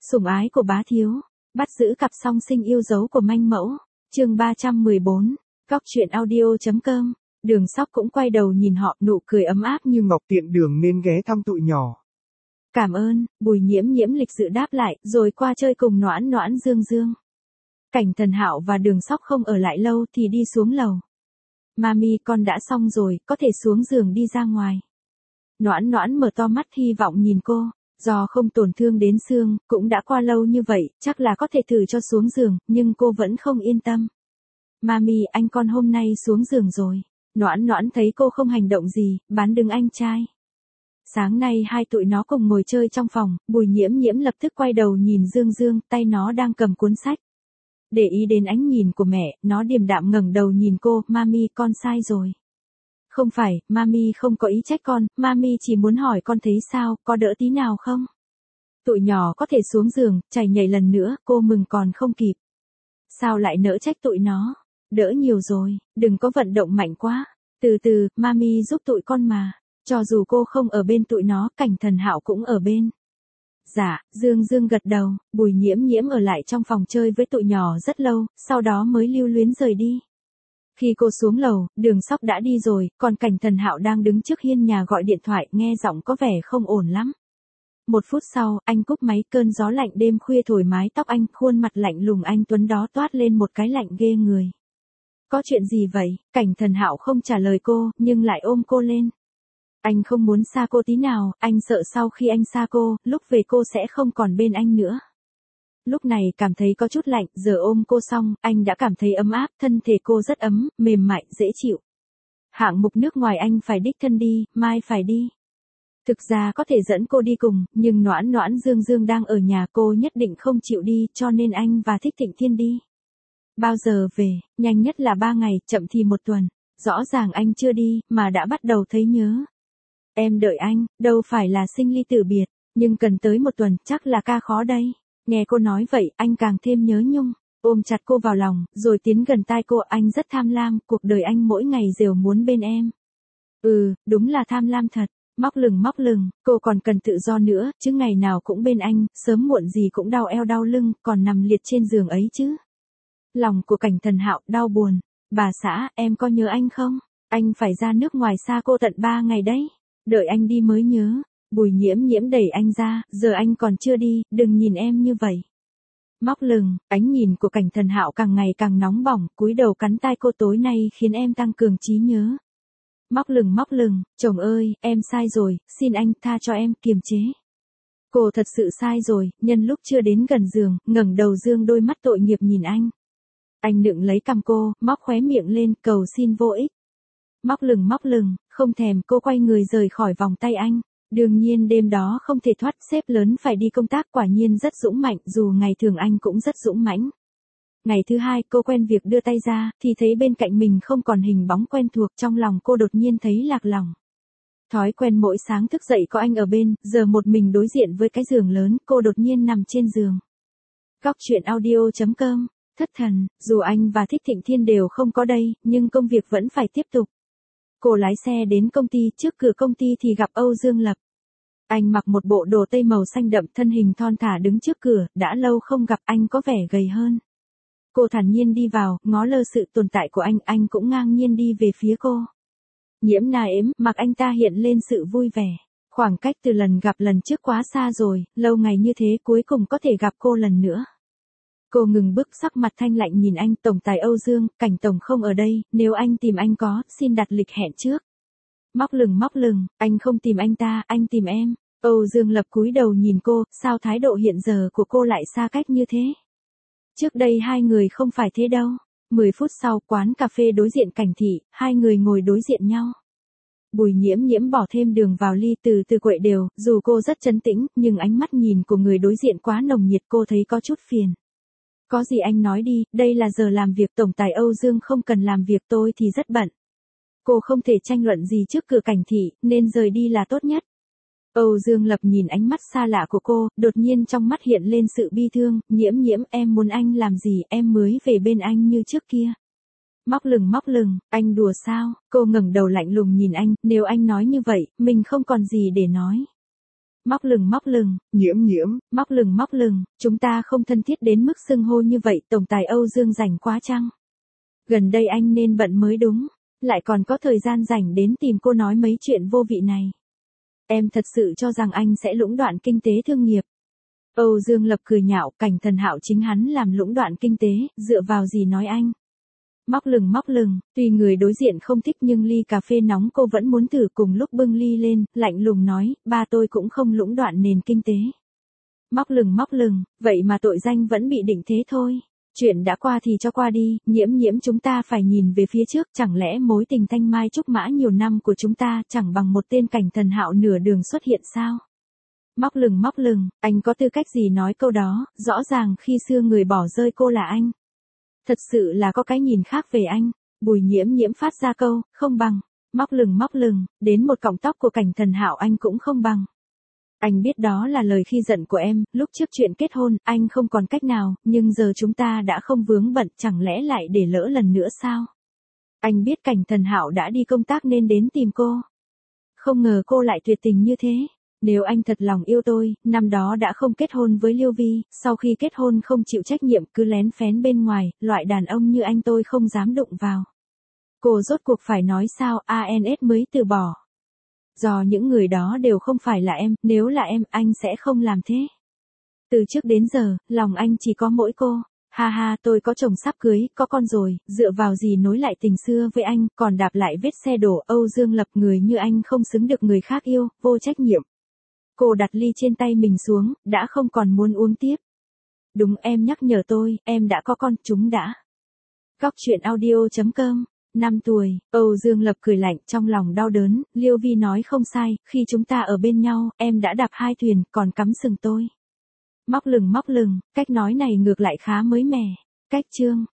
Sủng ái của bá thiếu, bắt giữ cặp song sinh yêu dấu của manh mẫu, chương 314, Cóc truyện audio.com, Đường Sóc cũng quay đầu nhìn họ, nụ cười ấm áp như ngọc tiện đường nên ghé thăm tụi nhỏ. Cảm ơn, Bùi Nhiễm Nhiễm lịch sự đáp lại, rồi qua chơi cùng Noãn Noãn Dương Dương. Cảnh Thần Hạo và Đường Sóc không ở lại lâu thì đi xuống lầu. Mami, con đã xong rồi, có thể xuống giường đi ra ngoài. Noãn Noãn mở to mắt hy vọng nhìn cô. Do không tổn thương đến xương, cũng đã qua lâu như vậy, chắc là có thể thử cho xuống giường, nhưng cô vẫn không yên tâm. Mami, anh con hôm nay xuống giường rồi. Noãn Noãn thấy cô không hành động gì, bán đứng anh trai. Sáng nay hai tụi nó cùng ngồi chơi trong phòng, Bùi Nhiễm Nhiễm lập tức quay đầu nhìn Dương Dương, tay nó đang cầm cuốn sách. Để ý đến ánh nhìn của mẹ, nó điềm đạm ngẩng đầu nhìn cô, Mami, con sai rồi. Không phải, Mami không có ý trách con, Mami chỉ muốn hỏi con thấy sao, có đỡ tí nào không? Tụi nhỏ có thể xuống giường, chảy nhảy lần nữa, cô mừng còn không kịp. Sao lại nỡ trách tụi nó? Đỡ nhiều rồi, đừng có vận động mạnh quá. Từ từ, Mami giúp tụi con mà. Cho dù cô không ở bên tụi nó, Cảnh Thần Hạo cũng ở bên. Dạ, Dương Dương gật đầu, Bùi Nhiễm Nhiễm ở lại trong phòng chơi với tụi nhỏ rất lâu, sau đó mới lưu luyến rời đi. Khi cô xuống lầu, Đường Sóc đã đi rồi, còn Cảnh Thần Hạo đang đứng trước hiên nhà gọi điện thoại, nghe giọng có vẻ không ổn lắm. 1 phút sau, anh cúp máy, cơn gió lạnh đêm khuya thổi mái tóc anh, khuôn mặt lạnh lùng anh tuấn đó toát lên một cái lạnh ghê người. Có chuyện gì vậy? Cảnh Thần Hạo không trả lời cô, nhưng lại ôm cô lên. Anh không muốn xa cô tí nào, anh sợ sau khi anh xa cô, lúc về cô sẽ không còn bên anh nữa. Lúc này cảm thấy có chút lạnh, giờ ôm cô xong, anh đã cảm thấy ấm áp, thân thể cô rất ấm, mềm mại, dễ chịu. Hạng mục nước ngoài anh phải đích thân đi, mai phải đi. Thực ra có thể dẫn cô đi cùng, nhưng Noãn Noãn Dương Dương đang ở nhà, cô nhất định không chịu đi, cho nên anh và Thích Thịnh Thiên đi. Bao giờ về? Nhanh nhất là 3 ngày, chậm thì 1 tuần. Rõ ràng anh chưa đi, mà đã bắt đầu thấy nhớ. Em đợi anh, đâu phải là sinh ly tử biệt, nhưng cần tới 1 tuần, chắc là ca khó đây. Nghe cô nói vậy, anh càng thêm nhớ nhung, ôm chặt cô vào lòng, rồi tiến gần tai cô, anh rất tham lam, cuộc đời anh mỗi ngày đều muốn bên em. Đúng là tham lam thật, móc lừng, cô còn cần tự do nữa, chứ ngày nào cũng bên anh, sớm muộn gì cũng đau eo đau lưng, còn nằm liệt trên giường ấy chứ. Lòng của Cảnh Thần Hạo đau buồn, bà xã, em có nhớ anh không? Anh phải ra nước ngoài xa cô tận 3 ngày đấy, đợi anh đi mới nhớ. Bùi Nhiễm Nhiễm đẩy anh ra, giờ anh còn chưa đi, đừng nhìn em như vậy. Móc lừng, ánh nhìn của Cảnh Thần Hạo càng ngày càng nóng bỏng, cúi đầu cắn tai cô, tối nay khiến em tăng cường trí nhớ. Móc lừng, chồng ơi, em sai rồi, xin anh tha cho em, kiềm chế. Cô thật sự sai rồi, nhân lúc chưa đến gần giường, ngẩng đầu dương đôi mắt tội nghiệp nhìn anh. Anh nựng lấy cằm cô, móc khóe miệng lên, cầu xin vô ích. Móc lừng, không thèm, cô quay người rời khỏi vòng tay anh. Đương nhiên đêm đó không thể thoát, sếp lớn phải đi công tác, quả nhiên rất dũng mạnh, dù ngày thường anh cũng rất dũng mãnh. Ngày thứ 2 cô quen việc đưa tay ra, thì thấy bên cạnh mình không còn hình bóng quen thuộc, trong lòng cô đột nhiên thấy lạc lòng. Thói quen mỗi sáng thức dậy có anh ở bên, giờ một mình đối diện với cái giường lớn, cô đột nhiên nằm trên giường. Cóc truyện audio.com, thất thần, dù anh và Thích Thịnh Thiên đều không có đây, nhưng công việc vẫn phải tiếp tục. Cô lái xe đến công ty, trước cửa công ty thì gặp Âu Dương Lập. Anh mặc một bộ đồ tây màu xanh đậm, thân hình thon thả đứng trước cửa, đã lâu không gặp, anh có vẻ gầy hơn. Cô thản nhiên đi vào, ngó lơ sự tồn tại của anh cũng ngang nhiên đi về phía cô. Nhiễm na ếm, mặt anh ta hiện lên sự vui vẻ. Khoảng cách từ lần gặp lần trước quá xa rồi, lâu ngày như thế cuối cùng có thể gặp cô lần nữa. Cô ngừng bước, sắc mặt thanh lạnh nhìn anh, tổng tài Âu Dương, Cảnh tổng không ở đây, nếu anh tìm anh có, xin đặt lịch hẹn trước. Móc lừng, anh không tìm anh ta, anh tìm em. Âu Dương Lập cúi đầu nhìn cô, sao thái độ hiện giờ của cô lại xa cách như thế? Trước đây hai người không phải thế đâu. 10 phút sau, quán cà phê đối diện Cảnh thị, hai người ngồi đối diện nhau. Bùi Nhiễm Nhiễm bỏ thêm đường vào ly, từ từ quậy đều, dù cô rất trấn tĩnh, nhưng ánh mắt nhìn của người đối diện quá nồng nhiệt, cô thấy có chút phiền. Có gì anh nói đi, đây là giờ làm việc, tổng tài Âu Dương không cần làm việc, tôi thì rất bận. Cô không thể tranh luận gì trước cửa Cảnh thị, nên rời đi là tốt nhất. Âu Dương Lập nhìn ánh mắt xa lạ của cô, đột nhiên trong mắt hiện lên sự bi thương, Nhiễm Nhiễm, em muốn anh làm gì, em mới về bên anh như trước kia. Móc lừng, anh đùa sao? Cô ngẩng đầu lạnh lùng nhìn anh, nếu anh nói như vậy, mình không còn gì để nói. Móc lừng, Nhiễm, móc lừng, chúng ta không thân thiết đến mức xưng hô như vậy, tổng tài Âu Dương rảnh quá chăng? Gần đây anh nên bận mới đúng, lại còn có thời gian rảnh đến tìm cô nói mấy chuyện vô vị này. Em thật sự cho rằng anh sẽ lũng đoạn kinh tế thương nghiệp. Âu Dương Lập cười nhạo, Cảnh Thần Hạo chính hắn làm lũng đoạn kinh tế, dựa vào gì nói anh. Móc lừng, tuy người đối diện không thích nhưng ly cà phê nóng cô vẫn muốn thử, cùng lúc bưng ly lên, lạnh lùng nói, ba tôi cũng không lũng đoạn nền kinh tế. Móc lừng, vậy mà tội danh vẫn bị định thế thôi. Chuyện đã qua thì cho qua đi, Nhiễm chúng ta phải nhìn về phía trước, chẳng lẽ mối tình thanh mai trúc mã nhiều năm của chúng ta chẳng bằng một tên Cảnh Thần Hạo nửa đường xuất hiện sao? Móc lừng, anh có tư cách gì nói câu đó, rõ ràng khi xưa người bỏ rơi cô là anh. Thật sự là có cái nhìn khác về anh. Bùi Nhiễm phát ra câu, không bằng. Móc lừng, đến một cọng tóc của Cảnh Thần Hạo anh cũng không bằng. Anh biết đó là lời khi giận của em, lúc trước chuyện kết hôn, anh không còn cách nào, nhưng giờ chúng ta đã không vướng bận, chẳng lẽ lại để lỡ lần nữa sao? Anh biết Cảnh Thần Hạo đã đi công tác nên đến tìm cô. Không ngờ cô lại tuyệt tình như thế. Nếu anh thật lòng yêu tôi, năm đó đã không kết hôn với Liêu Vi, sau khi kết hôn không chịu trách nhiệm cứ lén phén bên ngoài, loại đàn ông như anh tôi không dám đụng vào. Cô rốt cuộc phải nói sao, ANS mới từ bỏ. Do những người đó đều không phải là em, nếu là em, anh sẽ không làm thế. Từ trước đến giờ, lòng anh chỉ có mỗi cô. Ha ha, tôi có chồng sắp cưới, có con rồi, dựa vào gì nối lại tình xưa với anh, còn đạp lại vết xe đổ. Âu Dương Lập, người như anh không xứng được người khác yêu, vô trách nhiệm. Cô đặt ly trên tay mình xuống, đã không còn muốn uống tiếp. Đúng, em nhắc nhở tôi, em đã có con, chúng đã. Góc truyện audio.com 5 tuổi, Âu Dương Lập cười lạnh, trong lòng đau đớn, Liêu Vi nói không sai, khi chúng ta ở bên nhau, em đã đạp hai thuyền, còn cắm sừng tôi. Móc lừng, cách nói này ngược lại khá mới mẻ. Cách chương